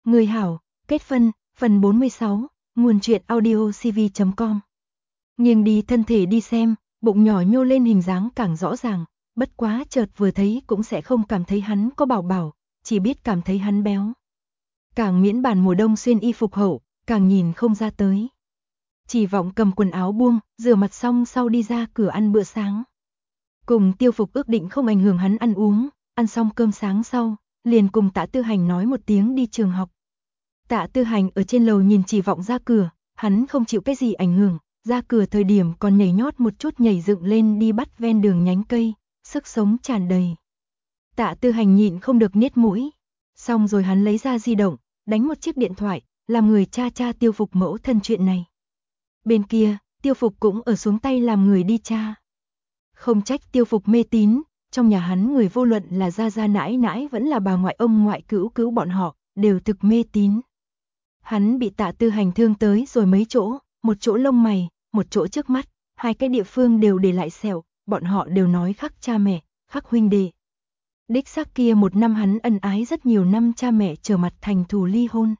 Người hảo, kết phân, phần 46, nguồn truyện audio cv.com. Nhưng đi thân thể đi xem, bụng nhỏ nhô lên hình dáng càng rõ ràng, bất quá chợt vừa thấy cũng sẽ không cảm thấy hắn có bảo bảo, chỉ biết cảm thấy hắn béo. Càng miễn bàn mùa đông xuyên y phục hậu, càng nhìn không ra tới. Chỉ vọng cầm quần áo buông, rửa mặt xong sau đi ra cửa ăn bữa sáng. Cùng Tiêu Phục ước định không ảnh hưởng hắn ăn uống, ăn xong cơm sáng sau, liền cùng Tạ Tư Hành nói một tiếng đi trường học. Tạ Tư Hành ở trên lầu nhìn Chỉ Vọng ra cửa, hắn không chịu cái gì ảnh hưởng, ra cửa thời điểm còn nhảy nhót một chút nhảy dựng lên đi bắt ven đường nhánh cây, sức sống tràn đầy. Tạ Tư Hành nhịn không được niết mũi, xong rồi hắn lấy ra di động, đánh một chiếc điện thoại, làm người tra Tiêu Phục mẫu thân chuyện này. Bên kia, Tiêu Phục cũng ở xuống tay làm người đi tra. Không trách Tiêu Phục mê tín, trong nhà hắn người vô luận là gia gia nãi nãi vẫn là bà ngoại ông ngoại cứu bọn họ, đều thực mê tín. Hắn bị Tạ Tư Hành thương tới rồi mấy chỗ, một chỗ lông mày, một chỗ trước mắt, hai cái địa phương đều để lại sẹo, bọn họ đều nói khắc cha mẹ, khắc huynh đệ. Đích xác kia một năm hắn ân ái rất nhiều năm cha mẹ trở mặt thành thù ly hôn.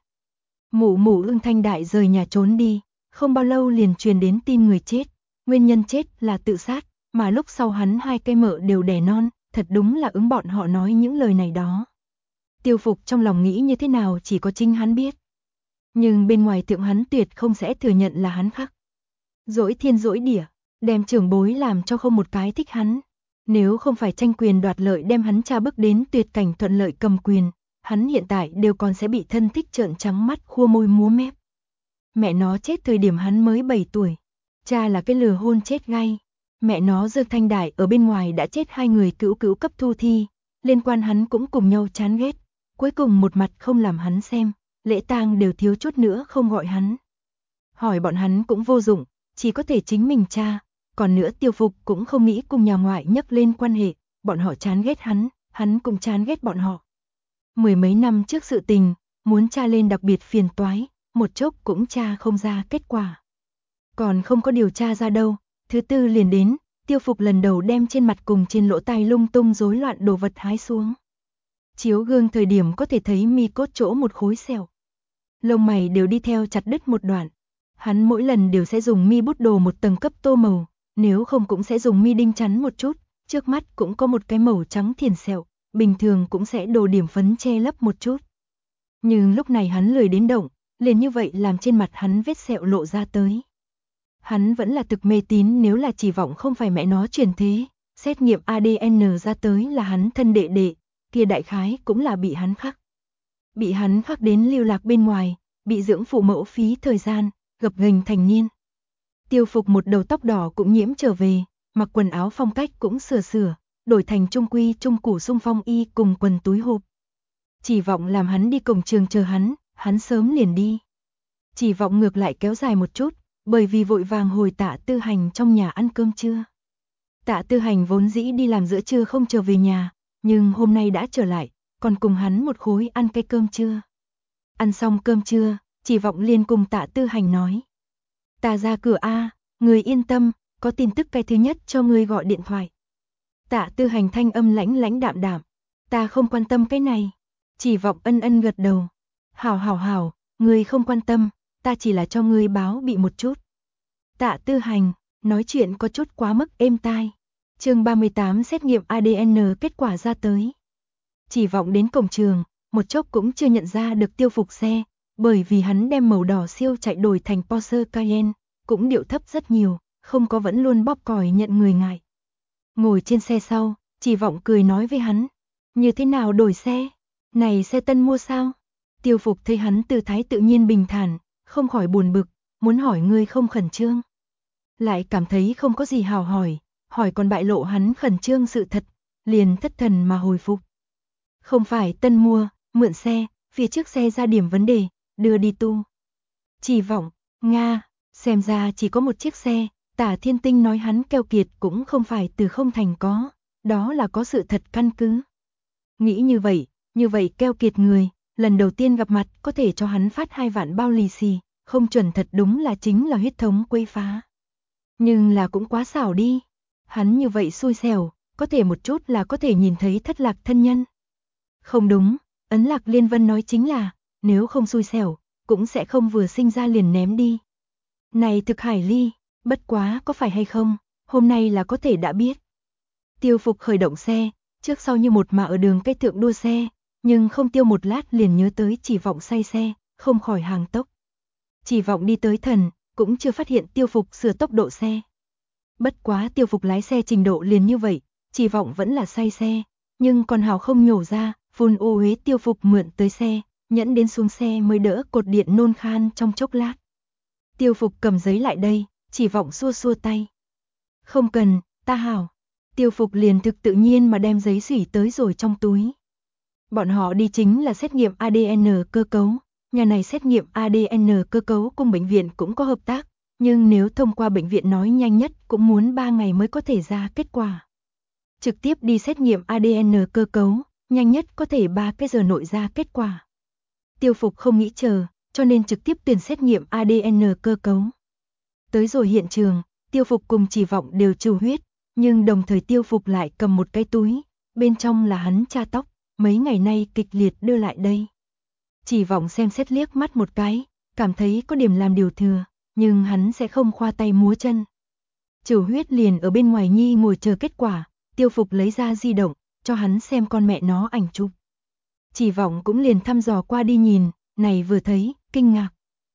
Mụ Ưng Thanh Đại rời nhà trốn đi, không bao lâu liền truyền đến tin người chết, nguyên nhân chết là tự sát, mà lúc sau hắn hai cây mợ đều đẻ non, thật đúng là ứng bọn họ nói những lời này đó. Tiêu Phục trong lòng nghĩ như thế nào chỉ có chính hắn biết. Nhưng bên ngoài thượng hắn tuyệt không sẽ thừa nhận là hắn khắc. Dỗi thiên dỗi đỉa, đem trưởng bối làm cho không một cái thích hắn. Nếu không phải tranh quyền đoạt lợi đem hắn cha bước đến tuyệt cảnh thuận lợi cầm quyền, hắn hiện tại đều còn sẽ bị thân thích trợn trắng mắt khua môi múa mép. Mẹ nó chết thời điểm hắn mới 7 tuổi, cha là cái lừa hôn chết ngay. Mẹ nó Dương Thanh Đại ở bên ngoài đã chết hai người cứu cấp thu thi, liên quan hắn cũng cùng nhau chán ghét, cuối cùng một mặt không làm hắn xem, lễ tang đều thiếu chút nữa không gọi hắn. Hỏi bọn hắn cũng vô dụng, chỉ có thể chính mình tra, còn nữa Tiêu Phục cũng không nghĩ cùng nhà ngoại nhắc lên quan hệ, bọn họ chán ghét hắn cũng chán ghét bọn họ. Mười mấy năm trước sự tình, muốn tra lên đặc biệt phiền toái, một chốc cũng tra không ra kết quả. Còn không có điều tra ra đâu, thứ tư liền đến, Tiêu Phục lần đầu đem trên mặt cùng trên lỗ tai lung tung rối loạn đồ vật hái xuống. Chiếu gương thời điểm có thể thấy mi cốt chỗ một khối sẹo. Lông mày đều đi theo chặt đứt một đoạn. Hắn mỗi lần đều sẽ dùng mi bút đồ một tầng cấp tô màu, nếu không cũng sẽ dùng mi đinh chắn một chút, trước mắt cũng có một cái màu trắng thiền sẹo, bình thường cũng sẽ đồ điểm phấn che lấp một chút. Nhưng lúc này hắn lười đến động, liền như vậy làm trên mặt hắn vết sẹo lộ ra tới. Hắn vẫn là thực mê tín nếu là Chỉ Vọng không phải mẹ nó truyền thế, xét nghiệm ADN ra tới là hắn thân đệ đệ, kia đại khái cũng là bị hắn khắc. Bị hắn khắc đến lưu lạc bên ngoài, bị dưỡng phụ mẫu phí thời gian, gập ghềnh thành niên. Tiêu Phục một đầu tóc đỏ cũng nhiễm trở về, mặc quần áo phong cách cũng sửa, đổi thành trung quy trung củ xung phong y cùng quần túi hộp. Chỉ Vọng làm hắn đi cổng trường chờ hắn sớm liền đi. Chỉ Vọng ngược lại kéo dài một chút, bởi vì vội vàng hồi Tạ Tư Hành trong nhà ăn cơm trưa. Tạ Tư Hành vốn dĩ đi làm giữa trưa không trở về nhà, nhưng hôm nay đã trở lại, còn cùng hắn một khối ăn cái cơm trưa. Ăn xong cơm trưa, Chỉ Vọng liền cùng Tạ Tư Hành nói. Ta ra cửa a, người yên tâm, có tin tức cái thứ nhất cho người gọi điện thoại. Tạ Tư Hành thanh âm lãnh đạm, ta không quan tâm cái này. Chỉ Vọng ân gật đầu. Hảo, người không quan tâm, ta chỉ là cho ngươi báo bị một chút. Tạ Tư Hành, nói chuyện có chút quá mức êm tai. Chương 38 xét nghiệm ADN kết quả ra tới. Chỉ Vọng đến cổng trường, một chốc cũng chưa nhận ra được Tiêu Phục xe, bởi vì hắn đem màu đỏ siêu chạy đổi thành Porsche Cayenne, cũng điệu thấp rất nhiều, không có vẫn luôn bóp còi nhận người ngại. Ngồi trên xe sau, Chỉ Vọng cười nói với hắn, như thế nào đổi xe? Này xe tân mua sao? Tiêu Phục thấy hắn tư thái tự nhiên bình thản, không khỏi buồn bực, muốn hỏi ngươi không khẩn trương. Lại cảm thấy không có gì hào hỏi còn bại lộ hắn khẩn trương sự thật, liền thất thần mà hồi phục. Không phải tân mua, mượn xe, phía trước xe ra điểm vấn đề, đưa đi tu. Chỉ Vọng, Nga, xem ra chỉ có một chiếc xe, Tả Thiên Tinh nói hắn keo kiệt cũng không phải từ không thành có, đó là có sự thật căn cứ. Nghĩ như vậy keo kiệt người, lần đầu tiên gặp mặt có thể cho hắn phát 2 vạn bao lì xì, không chuẩn thật đúng là chính là huyết thống quấy phá. Nhưng là cũng quá xảo đi, hắn như vậy xui xẻo, có thể một chút là có thể nhìn thấy thất lạc thân nhân. Không đúng, Ấn Lạc Liên Vân nói chính là, nếu không xui xẻo, cũng sẽ không vừa sinh ra liền ném đi. Này thực Hải Ly, bất quá có phải hay không, hôm nay là có thể đã biết. Tiêu Phục khởi động xe, trước sau như một mà ở đường cái thượng đua xe, nhưng không tiêu một lát liền nhớ tới Chỉ Vọng say xe, không khỏi hàng tốc. Chỉ Vọng đi tới thần, cũng chưa phát hiện Tiêu Phục sửa tốc độ xe. Bất quá Tiêu Phục lái xe trình độ liền như vậy, Chỉ Vọng vẫn là say xe, nhưng còn hào không nhổ ra, phun ô uế Tiêu Phục mượn tới xe, nhẫn đến xuống xe mới đỡ cột điện nôn khan trong chốc lát. Tiêu Phục cầm giấy lại đây, Chỉ Vọng xua xua tay. Không cần, ta hảo. Tiêu Phục liền thực tự nhiên mà đem giấy xủy tới rồi trong túi. Bọn họ đi chính là xét nghiệm ADN cơ cấu, nhà này xét nghiệm ADN cơ cấu cùng bệnh viện cũng có hợp tác, nhưng nếu thông qua bệnh viện nói nhanh nhất cũng muốn 3 ngày mới có thể ra kết quả. Trực tiếp đi xét nghiệm ADN cơ cấu, nhanh nhất có thể 3 cái giờ nội ra kết quả. Tiêu Phục không nghĩ chờ, cho nên trực tiếp tuyển xét nghiệm ADN cơ cấu. Tới rồi hiện trường, Tiêu Phục cùng Chỉ Vọng đều trù huyết, nhưng đồng thời Tiêu Phục lại cầm một cái túi, bên trong là hắn cha tóc, mấy ngày nay kịch liệt đưa lại đây. Chỉ Vọng xem xét liếc mắt một cái, cảm thấy có điểm làm điều thừa, nhưng hắn sẽ không khoa tay múa chân. Trừ huyết liền ở bên ngoài nhi ngồi chờ kết quả, Tiêu Phục lấy ra di động, cho hắn xem con mẹ nó ảnh chụp. Chỉ Vọng cũng liền thăm dò qua đi nhìn, này vừa thấy, kinh ngạc.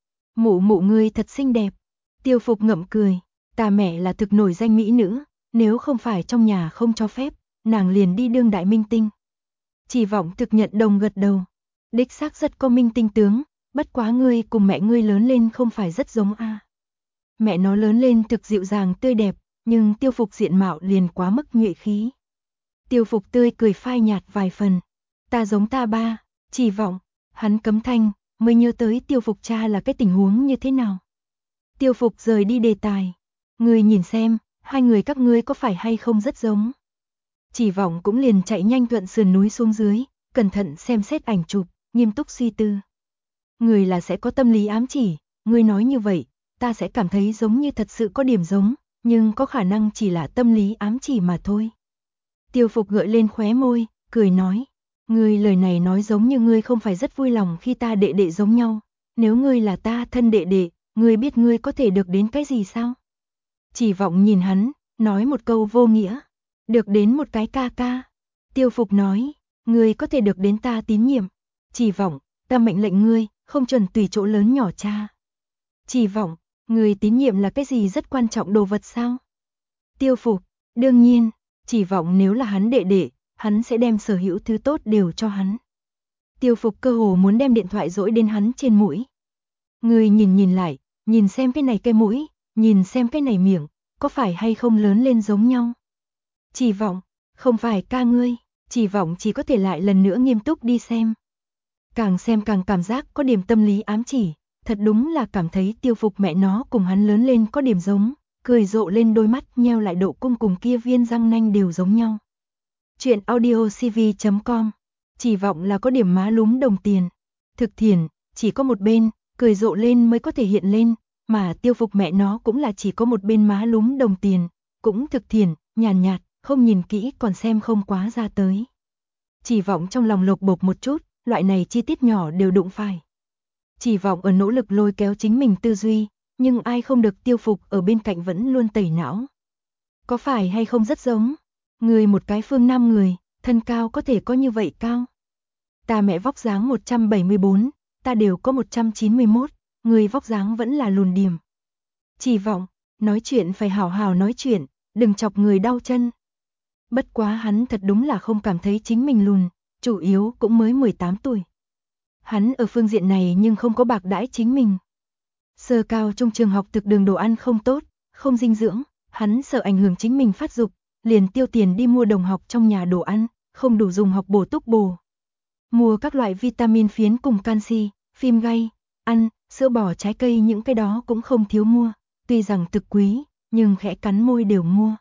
Mụ mụ ngươi thật xinh đẹp. Tiêu Phục ngậm cười, ta mẹ là thực nổi danh mỹ nữ, nếu không phải trong nhà không cho phép, nàng liền đi đương đại minh tinh. Chỉ Vọng thực nhận đồng gật đầu, đích xác rất có minh tinh tướng, bất quá ngươi cùng mẹ ngươi lớn lên không phải rất giống a. Mẹ nó lớn lên thực dịu dàng tươi đẹp, nhưng Tiêu Phục diện mạo liền quá mức nhuệ khí. Tiêu Phục tươi cười phai nhạt vài phần, ta giống ta ba. Chỉ Vọng, hắn cấm thanh, mới nhớ tới Tiêu Phục cha là cái tình huống như thế nào. Tiêu Phục rời đi đề tài, ngươi nhìn xem, hai người các ngươi có phải hay không rất giống. Chỉ Vọng cũng liền chạy nhanh thuận sườn núi xuống dưới, cẩn thận xem xét ảnh chụp, nghiêm túc suy tư. Người là sẽ có tâm lý ám chỉ, ngươi nói như vậy, ta sẽ cảm thấy giống như thật sự có điểm giống, nhưng có khả năng chỉ là tâm lý ám chỉ mà thôi. Tiêu Phục gợi lên khóe môi, cười nói, ngươi lời này nói giống như ngươi không phải rất vui lòng khi ta đệ đệ giống nhau, nếu ngươi là ta thân đệ đệ, ngươi biết ngươi có thể được đến cái gì sao? Chỉ Vọng nhìn hắn, nói một câu vô nghĩa, được đến một cái ca ca. Tiêu Phục nói, ngươi có thể được đến ta tín nhiệm. Chỉ Vọng, ta mệnh lệnh ngươi, không chuẩn tùy chỗ lớn nhỏ cha. Chỉ Vọng, ngươi tín nhiệm là cái gì rất quan trọng đồ vật sao? Tiêu Phục, đương nhiên, Chỉ Vọng nếu là hắn đệ đệ, hắn sẽ đem sở hữu thứ tốt đều cho hắn. Tiêu Phục cơ hồ muốn đem điện thoại dỗi đến hắn trên mũi. Ngươi nhìn lại, nhìn xem cái này cái mũi, nhìn xem cái này miệng, có phải hay không lớn lên giống nhau? Chỉ Vọng, không phải ca ngươi, Chỉ Vọng chỉ có thể lại lần nữa nghiêm túc đi xem. Càng xem càng cảm giác có điểm tâm lý ám chỉ, thật đúng là cảm thấy Tiêu Phục mẹ nó cùng hắn lớn lên có điểm giống, cười rộ lên đôi mắt nheo lại độ cung cùng kia viên răng nanh đều giống nhau. Chuyện audiocv.com, Chỉ Vọng là có điểm má lúm đồng tiền, thực thiền, chỉ có một bên, cười rộ lên mới có thể hiện lên, mà Tiêu Phục mẹ nó cũng là chỉ có một bên má lúm đồng tiền, cũng thực thiền, nhàn nhạt, không nhìn kỹ còn xem không quá ra tới. Chỉ Vọng trong lòng lột bột một chút, loại này chi tiết nhỏ đều đụng phải. Chỉ Vọng ở nỗ lực lôi kéo chính mình tư duy, nhưng ai không được Tiêu Phục ở bên cạnh vẫn luôn tẩy não. Có phải hay không rất giống? Người một cái phương Nam người, thân cao có thể có như vậy cao? Ta mẹ vóc dáng 174, ta đều có 191, người vóc dáng vẫn là lùn điểm. Chỉ Vọng, nói chuyện phải hảo hảo nói chuyện, đừng chọc người đau chân. Bất quá hắn thật đúng là không cảm thấy chính mình lùn, chủ yếu cũng mới 18 tuổi. Hắn ở phương diện này nhưng không có bạc đãi chính mình. Sơ cao trong trường học thực đường đồ ăn không tốt, không dinh dưỡng, hắn sợ ảnh hưởng chính mình phát dục, liền tiêu tiền đi mua đồng học trong nhà đồ ăn, không đủ dùng học bổ túc bổ. Mua các loại vitamin phiến cùng canxi, phim gay, ăn, sữa bò trái cây những cái đó cũng không thiếu mua, tuy rằng thực quý, nhưng khẽ cắn môi đều mua.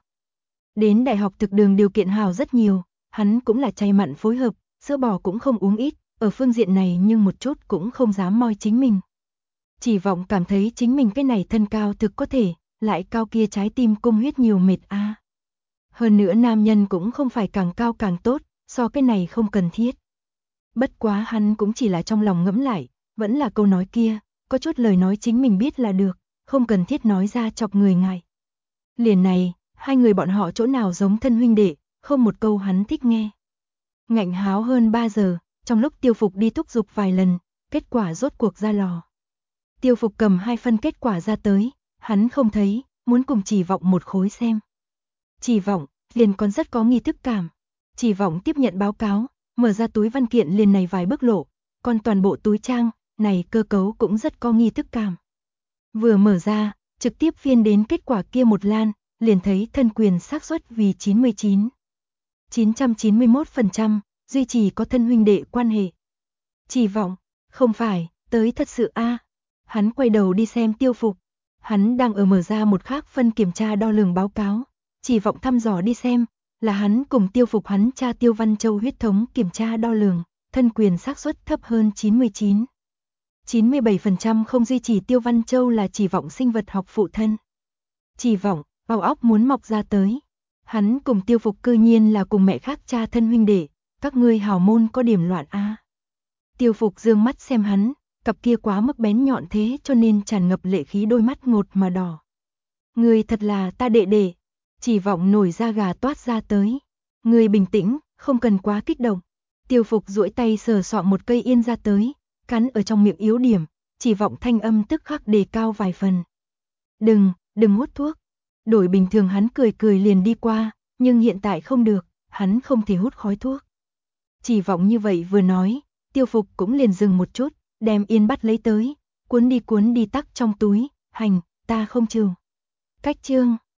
Đến đại học thực đường điều kiện hào rất nhiều, hắn cũng là chay mặn phối hợp, sữa bò cũng không uống ít, ở phương diện này nhưng một chút cũng không dám moi chính mình. Chỉ Vọng cảm thấy chính mình cái này thân cao thực có thể, lại cao kia trái tim cung huyết nhiều mệt a. Hơn nữa nam nhân cũng không phải càng cao càng tốt, so cái này không cần thiết. Bất quá hắn cũng chỉ là trong lòng ngẫm lại, Vẫn là câu nói kia, có chút lời nói chính mình biết là được, không cần thiết nói ra chọc người ngại. Liền này, hai người bọn họ chỗ nào giống thân huynh đệ, không một câu hắn thích nghe. Ngạnh háo hơn 3 giờ, trong lúc Tiêu Phục đi thúc giục vài lần, kết quả rốt cuộc ra lò. Tiêu Phục cầm 2 phân kết quả ra tới, hắn không thấy, muốn cùng Chỉ Vọng một khối xem. Chỉ Vọng, liền còn rất có nghi thức cảm. Chỉ Vọng tiếp nhận báo cáo, mở ra túi văn kiện liền này vài bước lộ, còn toàn bộ túi trang, này cơ cấu cũng rất có nghi thức cảm. Vừa mở ra, trực tiếp phiên đến kết quả kia một lan, liền thấy thân quyền xác suất vì 991%, duy trì có thân huynh đệ quan hệ. Chỉ Vọng, không phải, tới thật sự a. Hắn quay đầu đi xem Tiêu Phục, hắn đang ở mở ra một khác phân kiểm tra đo lường báo cáo, Chỉ Vọng thăm dò đi xem, là hắn cùng Tiêu Phục hắn cha Tiêu Văn Châu huyết thống kiểm tra đo lường, thân quyền xác suất thấp hơn 97% không duy trì Tiêu Văn Châu là Chỉ Vọng sinh vật học phụ thân. Chỉ Vọng, bào óc muốn mọc ra tới. Hắn cùng Tiêu Phục cư nhiên là cùng mẹ khác cha thân huynh đệ, các ngươi hào môn có điểm loạn a. Tiêu Phục dương mắt xem hắn, cặp kia quá mức bén nhọn thế cho nên tràn ngập lệ khí đôi mắt ngột mà đỏ. Ngươi thật là ta đệ đệ. Chỉ Vọng nổi da gà toát ra tới. Ngươi bình tĩnh, không cần quá kích động. Tiêu Phục duỗi tay sờ soạng một cây yên ra tới, cắn ở trong miệng yếu điểm, Chỉ Vọng thanh âm tức khắc đề cao vài phần. Đừng hút thuốc. Đổi bình thường hắn cười cười liền đi qua, nhưng hiện tại không được, hắn không thể hút khói thuốc. Chỉ Vọng như vậy vừa nói, Tiêu Phục cũng liền dừng một chút, đem yên bắt lấy tới, cuốn đi tắc trong túi, hành, ta không chịu. Cách chương